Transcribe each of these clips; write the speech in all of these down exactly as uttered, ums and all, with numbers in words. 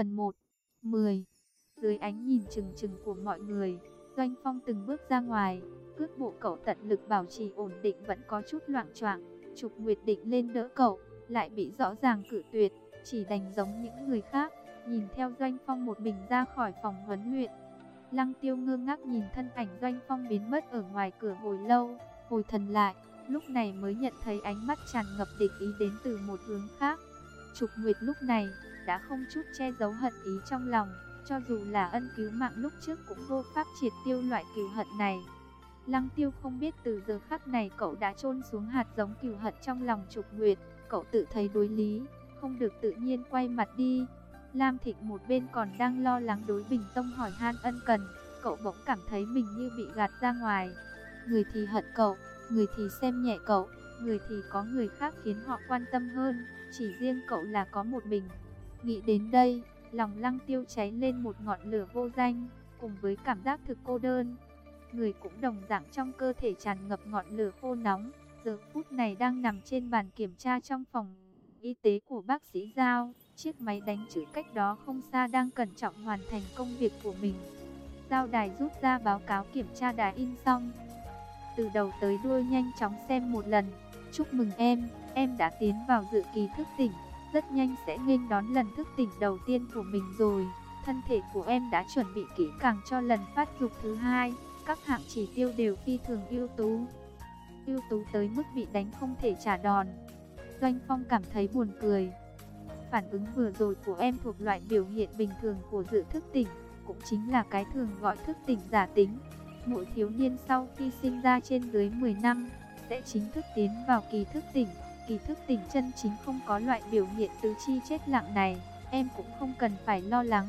Phần một. mười. Dưới ánh nhìn chừng chừng của mọi người, Doanh Phong từng bước ra ngoài, cước bộ cậu tận lực bảo trì ổn định vẫn có chút loạng choạng. Trục Nguyệt định lên đỡ cậu, lại bị rõ ràng cự tuyệt, chỉ đành giống những người khác, nhìn theo Doanh Phong một mình ra khỏi phòng huấn luyện. Lăng Tiêu ngơ ngác nhìn thân ảnh Doanh Phong biến mất ở ngoài cửa hồi lâu, hồi thần lại, lúc này mới nhận thấy ánh mắt tràn ngập địch ý đến từ một hướng khác. Trục Nguyệt lúc này đã không chút che giấu hận ý trong lòng, cho dù là ân cứu mạng lúc trước cũng vô pháp triệt tiêu loại cừu hận này. Lăng Tiêu không biết từ giờ khắc này cậu đã chôn xuống hạt giống cừu hận trong lòng Trục Nguyệt, cậu tự thấy đối lý, không được tự nhiên quay mặt đi. Lam Thịnh một bên còn đang lo lắng đối Bình Tông hỏi han ân cần, cậu bỗng cảm thấy mình như bị gạt ra ngoài. Người thì hận cậu, người thì xem nhẹ cậu, người thì có người khác khiến họ quan tâm hơn, chỉ riêng cậu là có một mình. Nghĩ đến đây, lòng Lăng Tiêu cháy lên một ngọn lửa vô danh, cùng với cảm giác thực cô đơn. Người cũng đồng dạng trong cơ thể tràn ngập ngọn lửa khô nóng, giờ phút này đang nằm trên bàn kiểm tra trong phòng y tế của bác sĩ Giao. Chiếc máy đánh chữ cách đó không xa đang cẩn trọng hoàn thành công việc của mình. Giao đài rút ra báo cáo kiểm tra đã in xong, từ đầu tới đuôi nhanh chóng xem một lần. Chúc mừng em, em đã tiến vào dự kỳ thức tỉnh, rất nhanh sẽ nghênh đón lần thức tỉnh đầu tiên của mình rồi. Thân thể của em đã chuẩn bị kỹ càng cho lần phát dục thứ hai, các hạng chỉ tiêu đều phi thường ưu tú. Ưu tú tới mức bị đánh không thể trả đòn. Doanh Phong cảm thấy buồn cười. Phản ứng vừa rồi của em thuộc loại biểu hiện bình thường của dự thức tỉnh, cũng chính là cái thường gọi thức tỉnh giả tính. Mỗi thiếu niên sau khi sinh ra trên dưới mười năm sẽ chính thức tiến vào kỳ thức tỉnh. Kỳ thức tỉnh chân chính không có loại biểu hiện tứ chi chết lặng này, em cũng không cần phải lo lắng.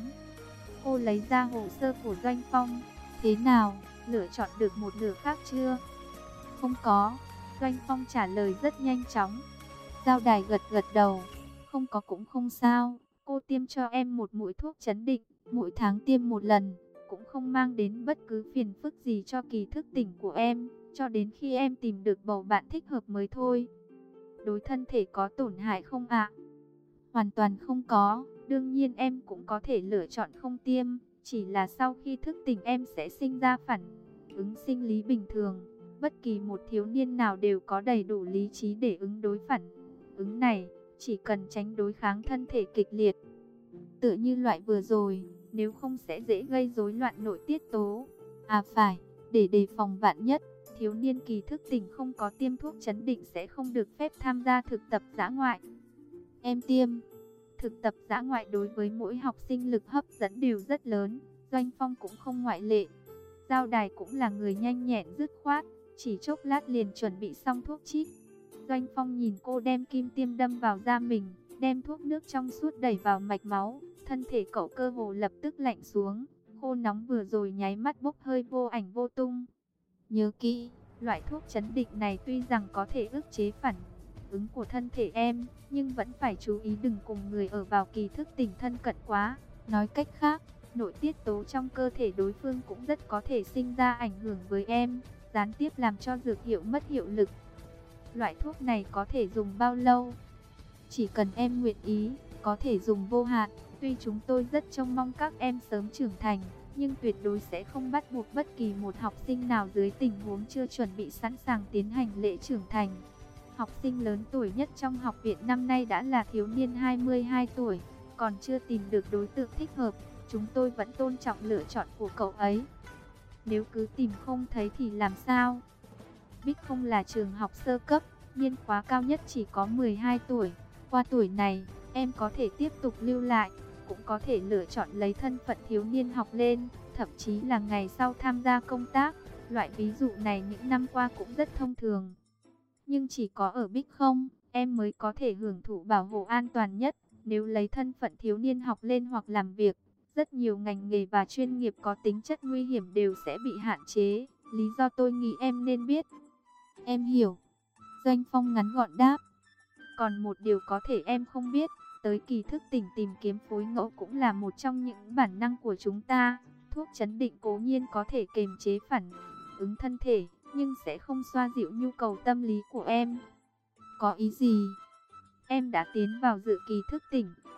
Cô lấy ra hồ sơ của Doanh Phong. Thế nào, lựa chọn được một nửa khác chưa? Không có, Doanh Phong trả lời rất nhanh chóng. Giao đài gật gật đầu. Không có cũng không sao, cô tiêm cho em một mũi thuốc trấn định, mỗi tháng tiêm một lần, cũng không mang đến bất cứ phiền phức gì cho kỳ thức tỉnh của em, cho đến khi em tìm được bầu bạn thích hợp mới thôi. Đối thân thể có tổn hại không ạ? Hoàn toàn không có, đương nhiên em cũng có thể lựa chọn không tiêm, chỉ là sau khi thức tỉnh em sẽ sinh ra phản ứng sinh lý bình thường. Bất kỳ một thiếu niên nào đều có đầy đủ lý trí để ứng đối phản ứng này, chỉ cần tránh đối kháng thân thể kịch liệt. Tựa như loại vừa rồi, nếu không sẽ dễ gây rối loạn nội tiết tố. À phải, để đề phòng vạn nhất, thiếu niên kỳ thức tỉnh không có tiêm thuốc trấn định sẽ không được phép tham gia thực tập dã ngoại. Em tiêm. Thực tập dã ngoại đối với mỗi học sinh lực hấp dẫn đều rất lớn, Doanh Phong cũng không ngoại lệ. Giao đài cũng là người nhanh nhẹn dứt khoát, chỉ chốc lát liền chuẩn bị xong thuốc chích. Doanh Phong nhìn cô đem kim tiêm đâm vào da mình, đem thuốc nước trong suốt đẩy vào mạch máu, thân thể cậu cơ hồ lập tức lạnh xuống, khô nóng vừa rồi nháy mắt bốc hơi vô ảnh vô tung. Nhớ kỹ, loại thuốc trấn định này tuy rằng có thể ức chế phản ứng của thân thể em, nhưng vẫn phải chú ý đừng cùng người ở vào kỳ thức tỉnh thân cận quá. Nói cách khác, nội tiết tố trong cơ thể đối phương cũng rất có thể sinh ra ảnh hưởng với em, gián tiếp làm cho dược hiệu mất hiệu lực. Loại thuốc này có thể dùng bao lâu? Chỉ cần em nguyện ý, có thể dùng vô hạn. Tuy chúng tôi rất trông mong các em sớm trưởng thành, nhưng tuyệt đối sẽ không bắt buộc bất kỳ một học sinh nào dưới tình huống chưa chuẩn bị sẵn sàng tiến hành lễ trưởng thành. Học sinh lớn tuổi nhất trong học viện năm nay đã là thiếu niên hai mươi hai tuổi, còn chưa tìm được đối tượng thích hợp. Chúng tôi vẫn tôn trọng lựa chọn của cậu ấy. Nếu cứ tìm không thấy thì làm sao? Bích không là trường học sơ cấp, niên khóa cao nhất chỉ có mười hai tuổi. Qua tuổi này, em có thể tiếp tục lưu lại, cũng có thể lựa chọn lấy thân phận thiếu niên học lên, thậm chí là ngày sau tham gia công tác. Loại ví dụ này những năm qua cũng rất thông thường. Nhưng chỉ có ở Bích không, em mới có thể hưởng thụ bảo hộ an toàn nhất. Nếu lấy thân phận thiếu niên học lên hoặc làm việc, rất nhiều ngành nghề và chuyên nghiệp có tính chất nguy hiểm đều sẽ bị hạn chế. Lý do tôi nghĩ em nên biết. Em hiểu. Doanh Phong ngắn gọn đáp. Còn một điều có thể em không biết, tới kỳ thức tỉnh tìm kiếm phối ngẫu cũng là một trong những bản năng của chúng ta. Thuốc trấn định cố nhiên có thể kiềm chế phản ứng thân thể, nhưng sẽ không xoa dịu nhu cầu tâm lý của em. Có ý gì? Em đã tiến vào dự kỳ thức tỉnh,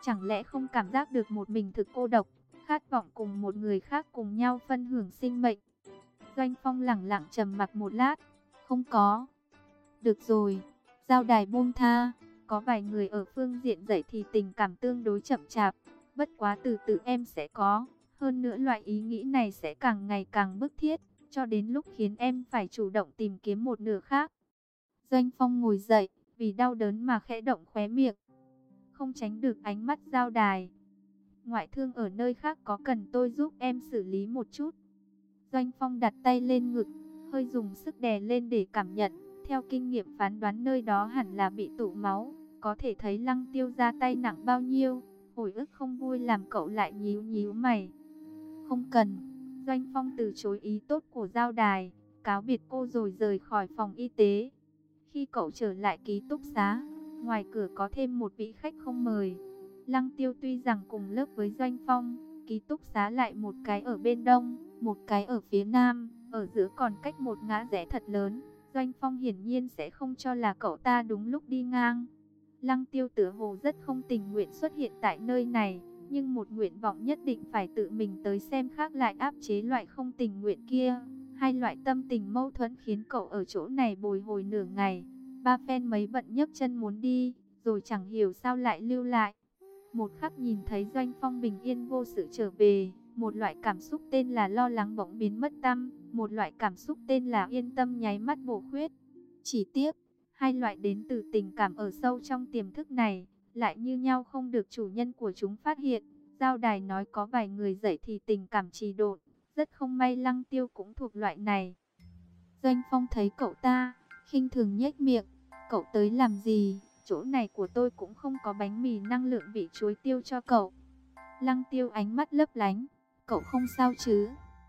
chẳng lẽ không cảm giác được một mình thực cô độc, khát vọng cùng một người khác cùng nhau phân hưởng sinh mệnh? Doanh Phong lẳng lặng trầm mặc một lát, không có. Được rồi, Giao Đài buông tha, có vài người ở phương diện dạy thì tình cảm tương đối chậm chạp, bất quá từ từ em sẽ có, hơn nữa loại ý nghĩ này sẽ càng ngày càng bức thiết, cho đến lúc khiến em phải chủ động tìm kiếm một nửa khác. Doanh Phong ngồi dậy, vì đau đớn mà khẽ động khóe miệng, không tránh được ánh mắt Giao Đài. Ngoại thương ở nơi khác có cần tôi giúp em xử lý một chút? Doanh Phong đặt tay lên ngực, hơi dùng sức đè lên để cảm nhận. Theo kinh nghiệm phán đoán nơi đó hẳn là bị tụ máu, có thể thấy Lăng Tiêu ra tay nặng bao nhiêu. Hồi ức không vui làm cậu lại nhíu nhíu mày. Không cần. Doanh Phong từ chối ý tốt của Giao Đài, cáo biệt cô rồi rời khỏi phòng y tế. Khi cậu trở lại ký túc xá, ngoài cửa có thêm một vị khách không mời. Lăng Tiêu tuy rằng cùng lớp với Doanh Phong, ký túc xá lại một cái ở bên đông, một cái ở phía nam, ở giữa còn cách một ngã rẽ thật lớn. Doanh Phong hiển nhiên sẽ không cho là cậu ta đúng lúc đi ngang. Lăng Tiêu tựa hồ rất không tình nguyện xuất hiện tại nơi này, nhưng một nguyện vọng nhất định phải tự mình tới xem khác lại áp chế loại không tình nguyện kia. Hai loại tâm tình mâu thuẫn khiến cậu ở chỗ này bồi hồi nửa ngày. Ba phen mấy bận nhấc chân muốn đi, rồi chẳng hiểu sao lại lưu lại. Một khắc nhìn thấy Doanh Phong bình yên vô sự trở về, một loại cảm xúc tên là lo lắng bỗng biến mất tăm, một loại cảm xúc tên là yên tâm nháy mắt bổ khuyết. Chỉ tiếc, hai loại đến từ tình cảm ở sâu trong tiềm thức này, lại như nhau không được chủ nhân của chúng phát hiện. Giao Đài nói có vài người dậy thì tình cảm trì độn, rất không may Lăng Tiêu cũng thuộc loại này. Doanh Phong thấy cậu ta, khinh thường nhếch miệng, cậu tới làm gì? Chỗ này của tôi cũng không có bánh mì năng lượng vị chuối tiêu cho cậu. Lăng Tiêu ánh mắt lấp lánh, cậu không sao chứ?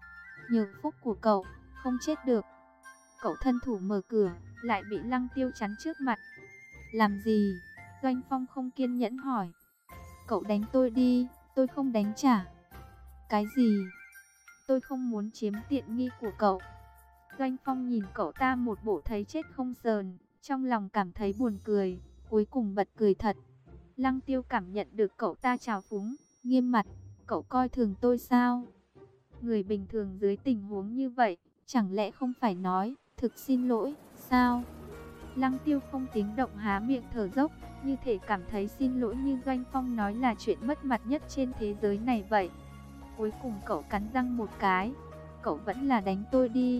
Nhờ phúc của cậu, không chết được. Cậu thân thủ mở cửa, lại bị Lăng Tiêu chắn trước mặt. Làm gì? Doanh Phong không kiên nhẫn hỏi. Cậu đánh tôi đi, tôi không đánh trả. Cái gì? Tôi không muốn chiếm tiện nghi của cậu. Doanh Phong nhìn cậu ta một bộ thấy chết không sờn, trong lòng cảm thấy buồn cười, cuối cùng bật cười thật. Lăng Tiêu cảm nhận được cậu ta trào phúng, nghiêm mặt. Cậu coi thường tôi sao? Người bình thường dưới tình huống như vậy, chẳng lẽ không phải nói, thực xin lỗi, sao? Lăng Tiêu không tiếng động há miệng thở dốc, như thể cảm thấy xin lỗi như Doanh Phong nói là chuyện mất mặt nhất trên thế giới này vậy. Cuối cùng cậu cắn răng một cái, cậu vẫn là đánh tôi đi.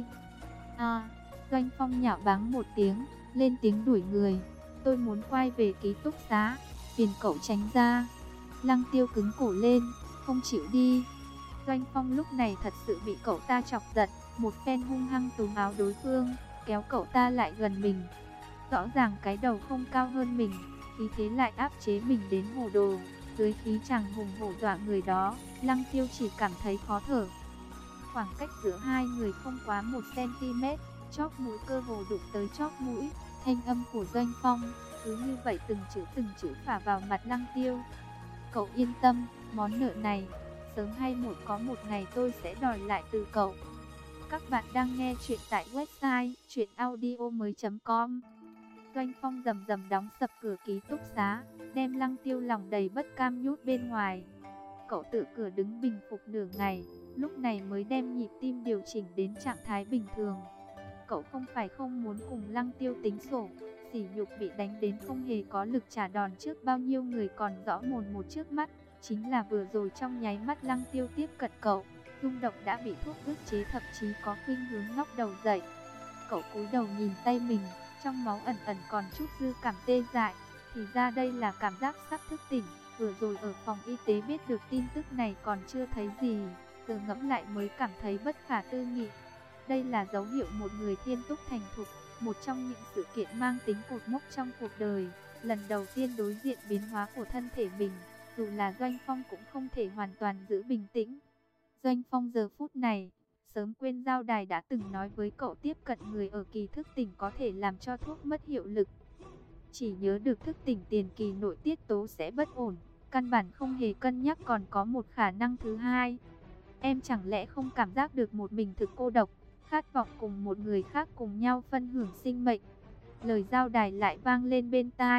À, Doanh Phong nhạo báng một tiếng, lên tiếng đuổi người. Tôi muốn quay về ký túc xá, phiền cậu tránh ra. Lăng Tiêu cứng cổ lên, không chịu đi. Doanh Phong lúc này thật sự bị cậu ta chọc giận, một phen hung hăng túm áo đối phương, kéo cậu ta lại gần mình. Rõ ràng cái đầu không cao hơn mình, khí thế lại áp chế mình đến hồ đồ. Dưới khí chàng hùng hổ dọa người đó, Lăng Tiêu chỉ cảm thấy khó thở. Khoảng cách giữa hai người không quá một xăng-ti-mét, chóp mũi cơ hồ đụng tới chóp mũi. Thanh âm của Doanh Phong cứ như vậy từng chữ từng chữ phả vào mặt Lăng Tiêu. Cậu yên tâm, món nợ này sớm hay muộn có một ngày tôi sẽ đòi lại từ cậu. Các bạn đang nghe chuyện tại website truyện audio mới chấm com. Doanh Phong rầm rầm đóng sập cửa ký túc xá, đem Lăng Tiêu lòng đầy bất cam nhốt bên ngoài. Cậu tự cửa đứng bình phục nửa ngày, lúc này mới đem nhịp tim điều chỉnh đến trạng thái bình thường. Cậu không phải không muốn cùng Lăng Tiêu tính sổ, sỉ nhục bị đánh đến không hề có lực trả đòn trước bao nhiêu người còn rõ mồn một trước mắt. Chính là vừa rồi trong nháy mắt Lăng Tiêu tiếp cận cậu, rung động đã bị thuốc ức chế, thậm chí có khuynh hướng ngóc đầu dậy. Cậu cúi đầu nhìn tay mình, trong máu ẩn ẩn còn chút dư cảm tê dại, thì ra đây là cảm giác sắp thức tỉnh. Vừa rồi ở phòng y tế biết được tin tức này còn chưa thấy gì, giờ ngẫm lại mới cảm thấy bất khả tư nghị. Đây là dấu hiệu một người thiên túc thành thục, một trong những sự kiện mang tính cột mốc trong cuộc đời, lần đầu tiên đối diện biến hóa của thân thể mình. Dù là Doanh Phong cũng không thể hoàn toàn giữ bình tĩnh. Doanh Phong giờ phút này, sớm quên Giao Đài đã từng nói với cậu tiếp cận người ở kỳ thức tỉnh có thể làm cho thuốc mất hiệu lực. Chỉ nhớ được thức tỉnh tiền kỳ nội tiết tố sẽ bất ổn, căn bản không hề cân nhắc còn có một khả năng thứ hai. Em chẳng lẽ không cảm giác được một mình thực cô độc, khát vọng cùng một người khác cùng nhau phân hưởng sinh mệnh? Lời Giao Đài lại vang lên bên tai.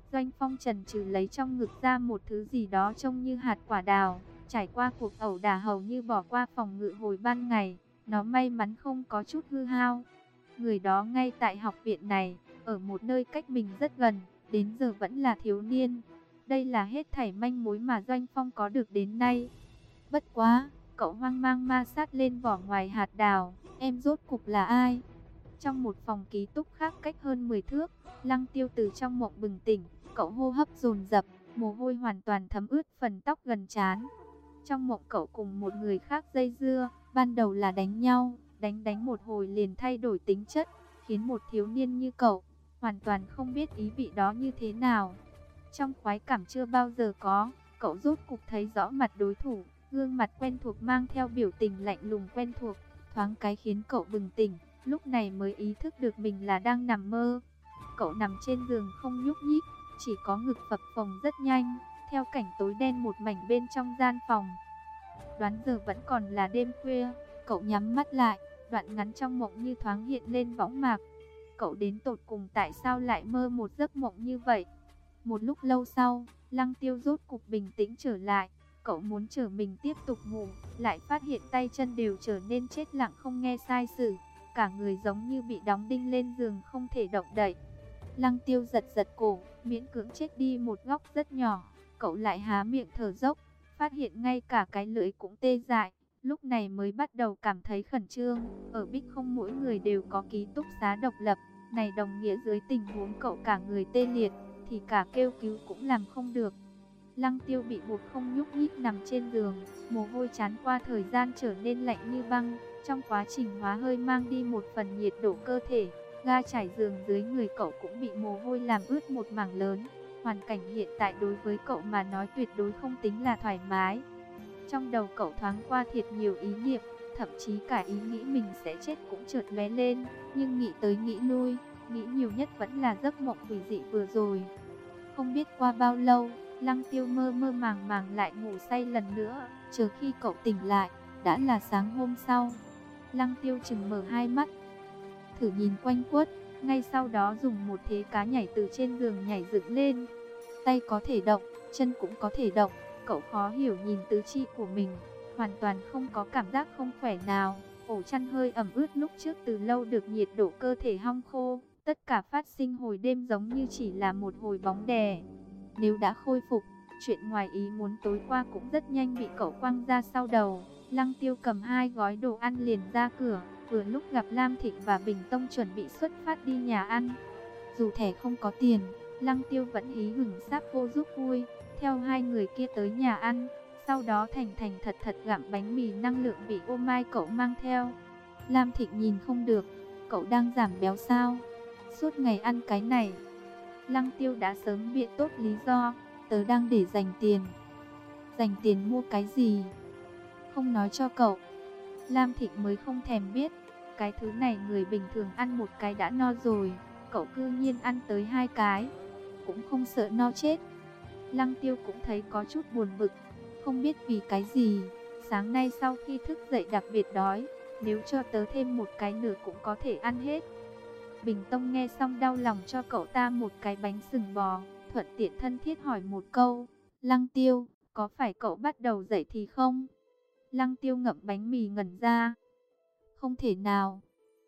Doanh Phong chần chừ lấy trong ngực ra một thứ gì đó trông như hạt quả đào. Trải qua cuộc ẩu đả hầu như bỏ qua phòng ngự hồi ban ngày, nó may mắn không có chút hư hao. Người đó ngay tại học viện này, ở một nơi cách mình rất gần, đến giờ vẫn là thiếu niên. Đây là hết thảy manh mối mà Doanh Phong có được đến nay. Bất quá, cậu hoang mang ma sát lên vỏ ngoài hạt đào, em rốt cục là ai? Trong một phòng ký túc khác cách hơn mười thước, Lăng Tiêu từ trong mộng bừng tỉnh, cậu hô hấp dồn dập, mồ hôi hoàn toàn thấm ướt phần tóc gần trán. Trong mộng cậu cùng một người khác dây dưa, ban đầu là đánh nhau, đánh đánh một hồi liền thay đổi tính chất, khiến một thiếu niên như cậu hoàn toàn không biết ý vị đó như thế nào. Trong khoái cảm chưa bao giờ có, cậu rốt cục thấy rõ mặt đối thủ, gương mặt quen thuộc mang theo biểu tình lạnh lùng quen thuộc, thoáng cái khiến cậu bừng tỉnh, lúc này mới ý thức được mình là đang nằm mơ. Cậu nằm trên giường không nhúc nhích, chỉ có ngực phập phồng rất nhanh, theo cảnh tối đen một mảnh bên trong gian phòng. Đoán giờ vẫn còn là đêm khuya, cậu nhắm mắt lại, đoạn ngắn trong mộng như thoáng hiện lên võng mạc. Cậu đến tột cùng tại sao lại mơ một giấc mộng như vậy? Một lúc lâu sau, Lăng Tiêu rốt cục bình tĩnh trở lại. Cậu muốn chờ mình tiếp tục ngủ, lại phát hiện tay chân đều trở nên chết lặng không nghe sai sử. Cả người giống như bị đóng đinh lên giường không thể động đậy. Lăng Tiêu giật giật cổ, miễn cưỡng chết đi một góc rất nhỏ. Cậu lại há miệng thở dốc, phát hiện ngay cả cái lưỡi cũng tê dại. Lúc này mới bắt đầu cảm thấy khẩn trương. Ở Bích không mỗi người đều có ký túc xá độc lập. Này đồng nghĩa dưới tình huống cậu cả người tê liệt, thì cả kêu cứu cũng làm không được. Lăng Tiêu bị buộc không nhúc nhích nằm trên giường, mồ hôi chán qua thời gian trở nên lạnh như băng. Trong quá trình hóa hơi mang đi một phần nhiệt độ cơ thể, ga trải giường dưới người cậu cũng bị mồ hôi làm ướt một mảng lớn. Hoàn cảnh hiện tại đối với cậu mà nói tuyệt đối không tính là thoải mái. Trong đầu cậu thoáng qua thiệt nhiều ý niệm, thậm chí cả ý nghĩ mình sẽ chết cũng chợt lóe lên, nhưng nghĩ tới nghĩ lui, nghĩ nhiều nhất vẫn là giấc mộng quỷ dị vừa rồi. Không biết qua bao lâu, Lăng Tiêu mơ mơ màng màng lại ngủ say lần nữa, chờ khi cậu tỉnh lại, đã là sáng hôm sau. Lăng Tiêu chừng mở hai mắt, thử nhìn quanh quất, ngay sau đó dùng một thế cá nhảy từ trên giường nhảy dựng lên. Tay có thể động, chân cũng có thể động, cậu khó hiểu nhìn tứ chi của mình, hoàn toàn không có cảm giác không khỏe nào. Ổ chăn hơi ẩm ướt lúc trước từ lâu được nhiệt độ cơ thể hong khô, tất cả phát sinh hồi đêm giống như chỉ là một hồi bóng đè. Nếu đã khôi phục, chuyện ngoài ý muốn tối qua cũng rất nhanh bị cậu quăng ra sau đầu. Lăng Tiêu cầm hai gói đồ ăn liền ra cửa, vừa lúc gặp Lam Thịnh và Bình Tông chuẩn bị xuất phát đi nhà ăn. Dù thẻ không có tiền, Lăng Tiêu vẫn hí hửng sáp vô giúp vui, theo hai người kia tới nhà ăn. Sau đó thành thành thật thật gặm bánh mì năng lượng bị ô mai cậu mang theo. Lam Thịnh nhìn không được, cậu đang giảm béo sao? Suốt ngày ăn cái này. Lăng Tiêu đã sớm biện tốt lý do, tớ đang để dành tiền. Dành tiền mua cái gì? Không nói cho cậu. Lam Thịnh mới không thèm biết, cái thứ này người bình thường ăn một cái đã no rồi, cậu cư nhiên ăn tới hai cái, cũng không sợ no chết. Lăng Tiêu cũng thấy có chút buồn bực, không biết vì cái gì, sáng nay sau khi thức dậy đặc biệt đói, nếu cho tớ thêm một cái nữa cũng có thể ăn hết. Bình Tông nghe xong đau lòng cho cậu ta một cái bánh sừng bò, thuận tiện thân thiết hỏi một câu, Lăng Tiêu, có phải cậu bắt đầu dậy thì không? Lăng Tiêu ngậm bánh mì ngẩn ra, không thể nào.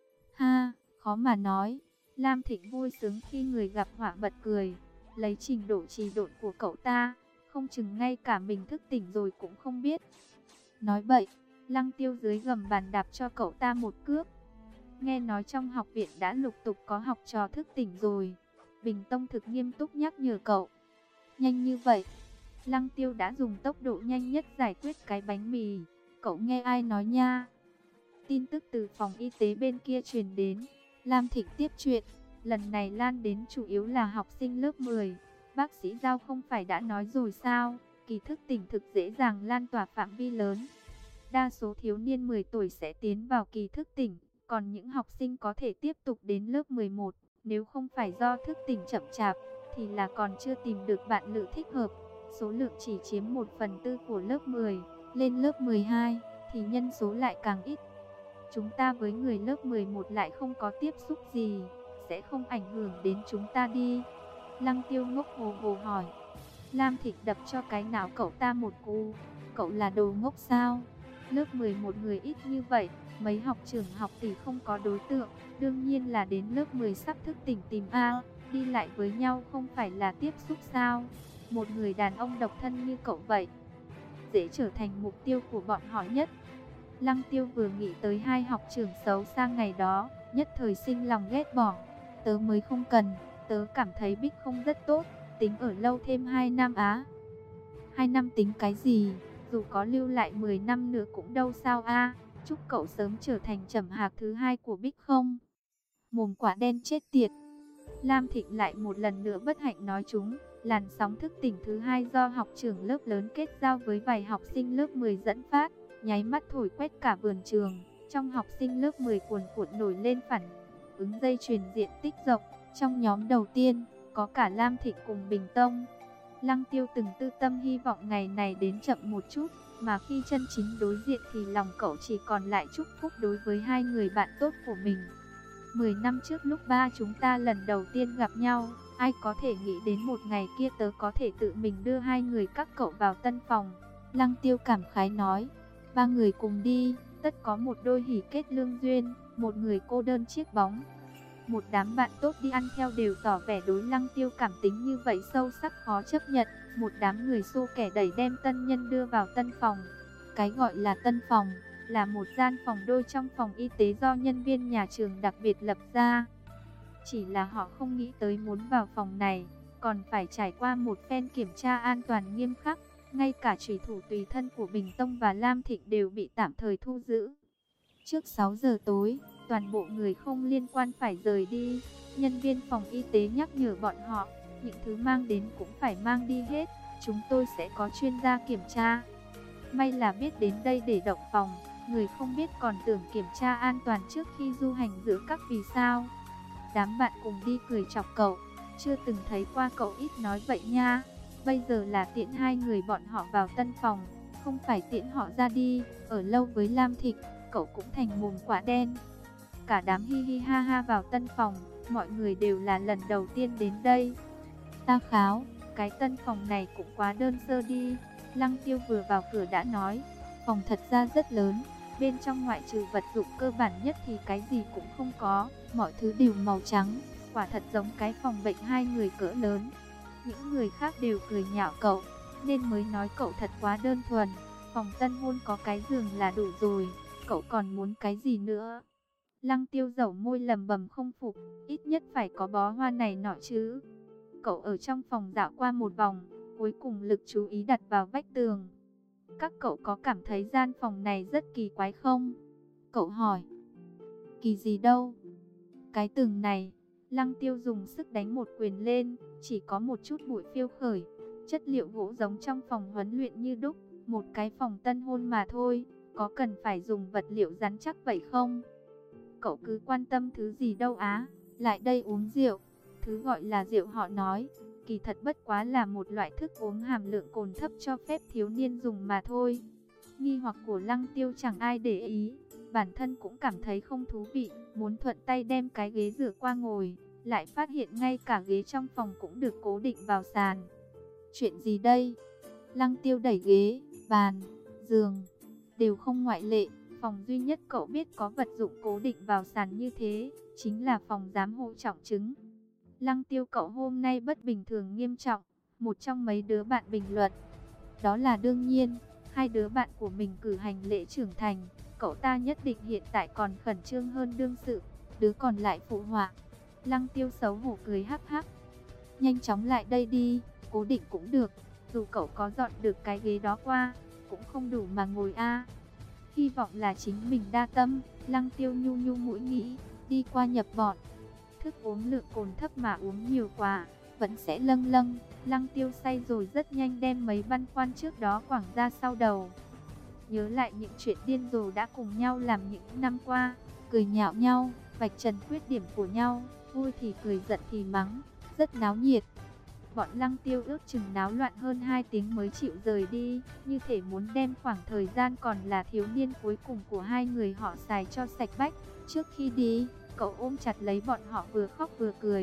Ha, khó mà nói. Lam Thịnh vui sướng khi người gặp họa bật cười, lấy trình độ trì độn của cậu ta, không chừng ngay cả mình thức tỉnh rồi cũng không biết. Nói bậy. Lăng Tiêu dưới gầm bàn đạp cho cậu ta một cước. Nghe nói trong học viện đã lục tục có học trò thức tỉnh rồi. Bình Tông thực nghiêm túc nhắc nhở cậu. Nhanh như vậy. Lăng Tiêu đã dùng tốc độ nhanh nhất giải quyết cái bánh mì. Cậu nghe ai nói nha? Tin tức từ phòng y tế bên kia truyền đến. Lam Thịnh tiếp chuyện. Lần này lan đến chủ yếu là học sinh lớp mười. Bác sĩ Giao không phải đã nói rồi sao? Kỳ thức tỉnh thực dễ dàng lan tỏa phạm vi lớn. Đa số thiếu niên mười tuổi sẽ tiến vào kỳ thức tỉnh. Còn những học sinh có thể tiếp tục đến lớp mười một. Nếu không phải do thức tỉnh chậm chạp, thì là còn chưa tìm được bạn lữ thích hợp. Số lượng chỉ chiếm một phần tư của lớp mười. Lên lớp mười hai, thì nhân số lại càng ít. Chúng ta với người lớp mười một lại không có tiếp xúc gì, sẽ không ảnh hưởng đến chúng ta đi. Lăng Tiêu ngốc hồ hồ hỏi. Lam Thịnh đập cho cái não cậu ta một cú. Cậu là đồ ngốc sao? Lớp mười một người ít như vậy, mấy học trưởng học tỷ không có đối tượng, đương nhiên là đến lớp mười sắp thức tỉnh tìm A, đi lại với nhau không phải là tiếp xúc sao? Một người đàn ông độc thân như cậu vậy, dễ trở thành mục tiêu của bọn họ nhất. Lăng Tiêu vừa nghĩ tới hai học trưởng xấu xa ngày đó, nhất thời sinh lòng ghét bỏ. Tớ mới không cần, tớ cảm thấy Bích không rất tốt, tính ở lâu thêm hai năm á. Hai năm tính cái gì, dù có lưu lại mười năm nữa cũng đâu sao a. Chúc cậu sớm trở thành trầm hạc thứ hai của Bích không. Mồm quả đen chết tiệt. Lam Thịnh lại một lần nữa bất hạnh nói chúng. Làn sóng thức tỉnh thứ hai do học trưởng lớp lớn kết giao với vài học sinh lớp mười dẫn phát, nháy mắt thổi quét cả vườn trường. Trong học sinh lớp mười cuồn cuộn nổi lên phản ứng dây chuyền diện tích rộng. Trong nhóm đầu tiên, có cả Lam Thịnh cùng Bình Tông. Lăng Tiêu từng tư tâm hy vọng ngày này đến chậm một chút, mà khi chân chính đối diện thì lòng cậu chỉ còn lại chúc phúc đối với hai người bạn tốt của mình. Mười năm trước lúc ba chúng ta lần đầu tiên gặp nhau, ai có thể nghĩ đến một ngày kia tớ có thể tự mình đưa hai người các cậu vào tân phòng. Lăng Tiêu cảm khái nói, ba người cùng đi, tất có một đôi hỉ kết lương duyên, một người cô đơn chiếc bóng. Một đám bạn tốt đi ăn theo đều tỏ vẻ đối Lăng Tiêu cảm tính như vậy sâu sắc khó chấp nhận. Một đám người xô kẻ đẩy đem tân nhân đưa vào tân phòng. Cái gọi là tân phòng là một gian phòng đôi trong phòng y tế do nhân viên nhà trường đặc biệt lập ra. Chỉ là họ không nghĩ tới muốn vào phòng này còn phải trải qua một phen kiểm tra an toàn nghiêm khắc. Ngay cả chủy thủ tùy thân của Bình Tông và Lam Thịnh đều bị tạm thời thu giữ. Trước sáu giờ tối, toàn bộ người không liên quan phải rời đi. Nhân viên phòng y tế nhắc nhở bọn họ, những thứ mang đến cũng phải mang đi hết. Chúng tôi sẽ có chuyên gia kiểm tra. May là biết đến đây để động phòng, người không biết còn tưởng kiểm tra an toàn trước khi du hành giữa các vì sao. Đám bạn cùng đi cười chọc cậu, chưa từng thấy qua cậu ít nói vậy nha. Bây giờ là tiễn hai người bọn họ vào tân phòng, không phải tiễn họ ra đi. Ở lâu với Lam Thịnh, cậu cũng thành mồm quả đen. Cả đám hi hi ha ha vào tân phòng, mọi người đều là lần đầu tiên đến đây. Ta kháo, cái tân phòng này cũng quá đơn sơ đi. Lăng Tiêu vừa vào cửa đã nói, phòng thật ra rất lớn, bên trong ngoại trừ vật dụng cơ bản nhất thì cái gì cũng không có, mọi thứ đều màu trắng, quả thật giống cái phòng bệnh hai người cỡ lớn. Những người khác đều cười nhạo cậu, nên mới nói cậu thật quá đơn thuần, phòng tân hôn có cái giường là đủ rồi, cậu còn muốn cái gì nữa. Lăng Tiêu dẩu môi lầm bầm không phục, ít nhất phải có bó hoa này nọ chứ. Cậu ở trong phòng dạo qua một vòng, cuối cùng lực chú ý đặt vào vách tường. Các cậu có cảm thấy gian phòng này rất kỳ quái không? Cậu hỏi. Kỳ gì đâu? Cái tường này, Lăng Tiêu dùng sức đánh một quyền lên, chỉ có một chút bụi phiêu khởi. Chất liệu gỗ giống trong phòng huấn luyện như đúc, một cái phòng tân hôn mà thôi, có cần phải dùng vật liệu rắn chắc vậy không? Cậu cứ quan tâm thứ gì đâu á, lại đây uống rượu. Thứ gọi là rượu họ nói, kỳ thật bất quá là một loại thức uống hàm lượng cồn thấp cho phép thiếu niên dùng mà thôi. Nghi hoặc của Lăng Tiêu chẳng ai để ý, bản thân cũng cảm thấy không thú vị, muốn thuận tay đem cái ghế rửa qua ngồi, lại phát hiện ngay cả ghế trong phòng cũng được cố định vào sàn. Chuyện gì đây? Lăng Tiêu đẩy ghế, bàn, giường, đều không ngoại lệ. Phòng duy nhất cậu biết có vật dụng cố định vào sàn như thế, chính là phòng giám hộ trọng chứng. Lăng Tiêu cậu hôm nay bất bình thường nghiêm trọng, một trong mấy đứa bạn bình luận. Đó là đương nhiên, hai đứa bạn của mình cử hành lễ trưởng thành, cậu ta nhất định hiện tại còn khẩn trương hơn đương sự, đứa còn lại phụ họa. Lăng Tiêu xấu hổ cười hắc hắc. Nhanh chóng lại đây đi, cố định cũng được, dù cậu có dọn được cái ghế đó qua, cũng không đủ mà ngồi a. Hy vọng là chính mình đa tâm, Lăng Tiêu nhu nhu mũi nghĩ, đi qua nhập bọn. Thức uống lượng cồn thấp mà uống nhiều quá, vẫn sẽ lâng lâng. Lăng Tiêu say rồi rất nhanh đem mấy băn khoăn trước đó quẳng ra sau đầu. Nhớ lại những chuyện điên rồ đã cùng nhau làm những năm qua, cười nhạo nhau, vạch trần khuyết điểm của nhau, vui thì cười giận thì mắng, rất náo nhiệt. Bọn Lăng Tiêu ước chừng náo loạn hơn hai tiếng mới chịu rời đi, như thể muốn đem khoảng thời gian còn là thiếu niên cuối cùng của hai người họ xài cho sạch bách. Trước khi đi, cậu ôm chặt lấy bọn họ vừa khóc vừa cười,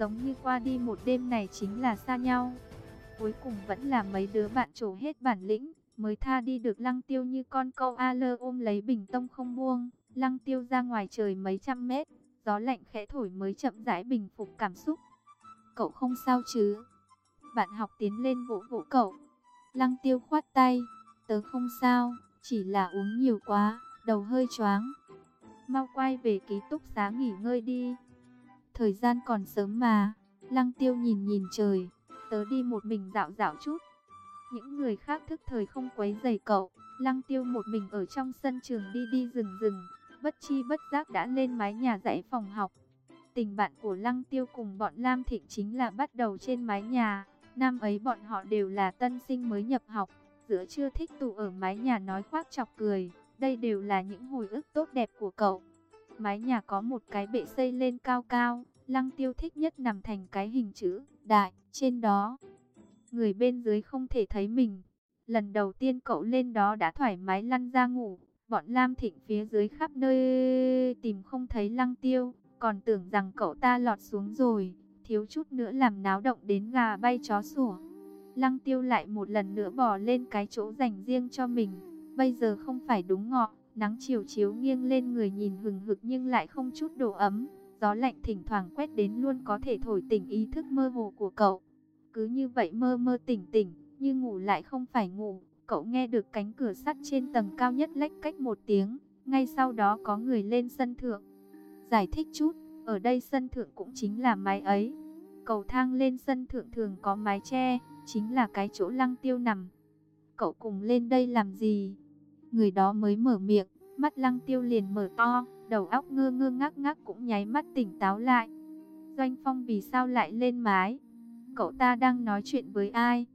giống như qua đi một đêm này chính là xa nhau. Cuối cùng vẫn là mấy đứa bạn trổ hết bản lĩnh, mới tha đi được Lăng Tiêu như con câu a lơ ôm lấy bình tông không buông. Lăng Tiêu ra ngoài trời mấy trăm mét, gió lạnh khẽ thổi mới chậm rãi bình phục cảm xúc. Cậu không sao chứ? Bạn học tiến lên vỗ vỗ cậu. Lăng Tiêu khoát tay, tớ không sao, chỉ là uống nhiều quá, đầu hơi choáng. Mau quay về ký túc xá nghỉ ngơi đi. Thời gian còn sớm mà. Lăng Tiêu nhìn nhìn trời, tớ đi một mình dạo dạo chút. Những người khác thức thời không quấy rầy cậu. Lăng Tiêu một mình ở trong sân trường đi đi rừng rừng, bất chi bất giác đã lên mái nhà dãy phòng học. Tình bạn của Lăng Tiêu cùng bọn Lam Thịnh chính là bắt đầu trên mái nhà. Năm ấy bọn họ đều là tân sinh mới nhập học, giữa trưa thích tụ ở mái nhà nói khoác chọc cười. Đây đều là những hồi ức tốt đẹp của cậu. Mái nhà có một cái bệ xây lên cao cao, Lăng Tiêu thích nhất nằm thành cái hình chữ đại trên đó. Người bên dưới không thể thấy mình. Lần đầu tiên cậu lên đó đã thoải mái lăn ra ngủ. Bọn Lam Thịnh phía dưới khắp nơi tìm không thấy Lăng Tiêu, còn tưởng rằng cậu ta lọt xuống rồi, thiếu chút nữa làm náo động đến gà bay chó sủa. Lăng Tiêu lại một lần nữa bò lên cái chỗ dành riêng cho mình. Bây giờ không phải đúng ngọ, nắng chiều chiếu nghiêng lên người nhìn hừng hực nhưng lại không chút độ ấm. Gió lạnh thỉnh thoảng quét đến luôn có thể thổi tỉnh ý thức mơ hồ của cậu. Cứ như vậy mơ mơ tỉnh tỉnh, như ngủ lại không phải ngủ. Cậu nghe được cánh cửa sắt trên tầng cao nhất lách cách một tiếng. Ngay sau đó có người lên sân thượng. Giải thích chút, ở đây sân thượng cũng chính là mái ấy. Cầu thang lên sân thượng thường có mái che, chính là cái chỗ Lăng Tiêu nằm. Cậu cùng lên đây làm gì? Người đó mới mở miệng, mắt Lăng Tiêu liền mở to, đầu óc ngơ ngơ ngác ngác cũng nháy mắt tỉnh táo lại. Doanh Phong vì sao lại lên mái? Cậu ta đang nói chuyện với ai?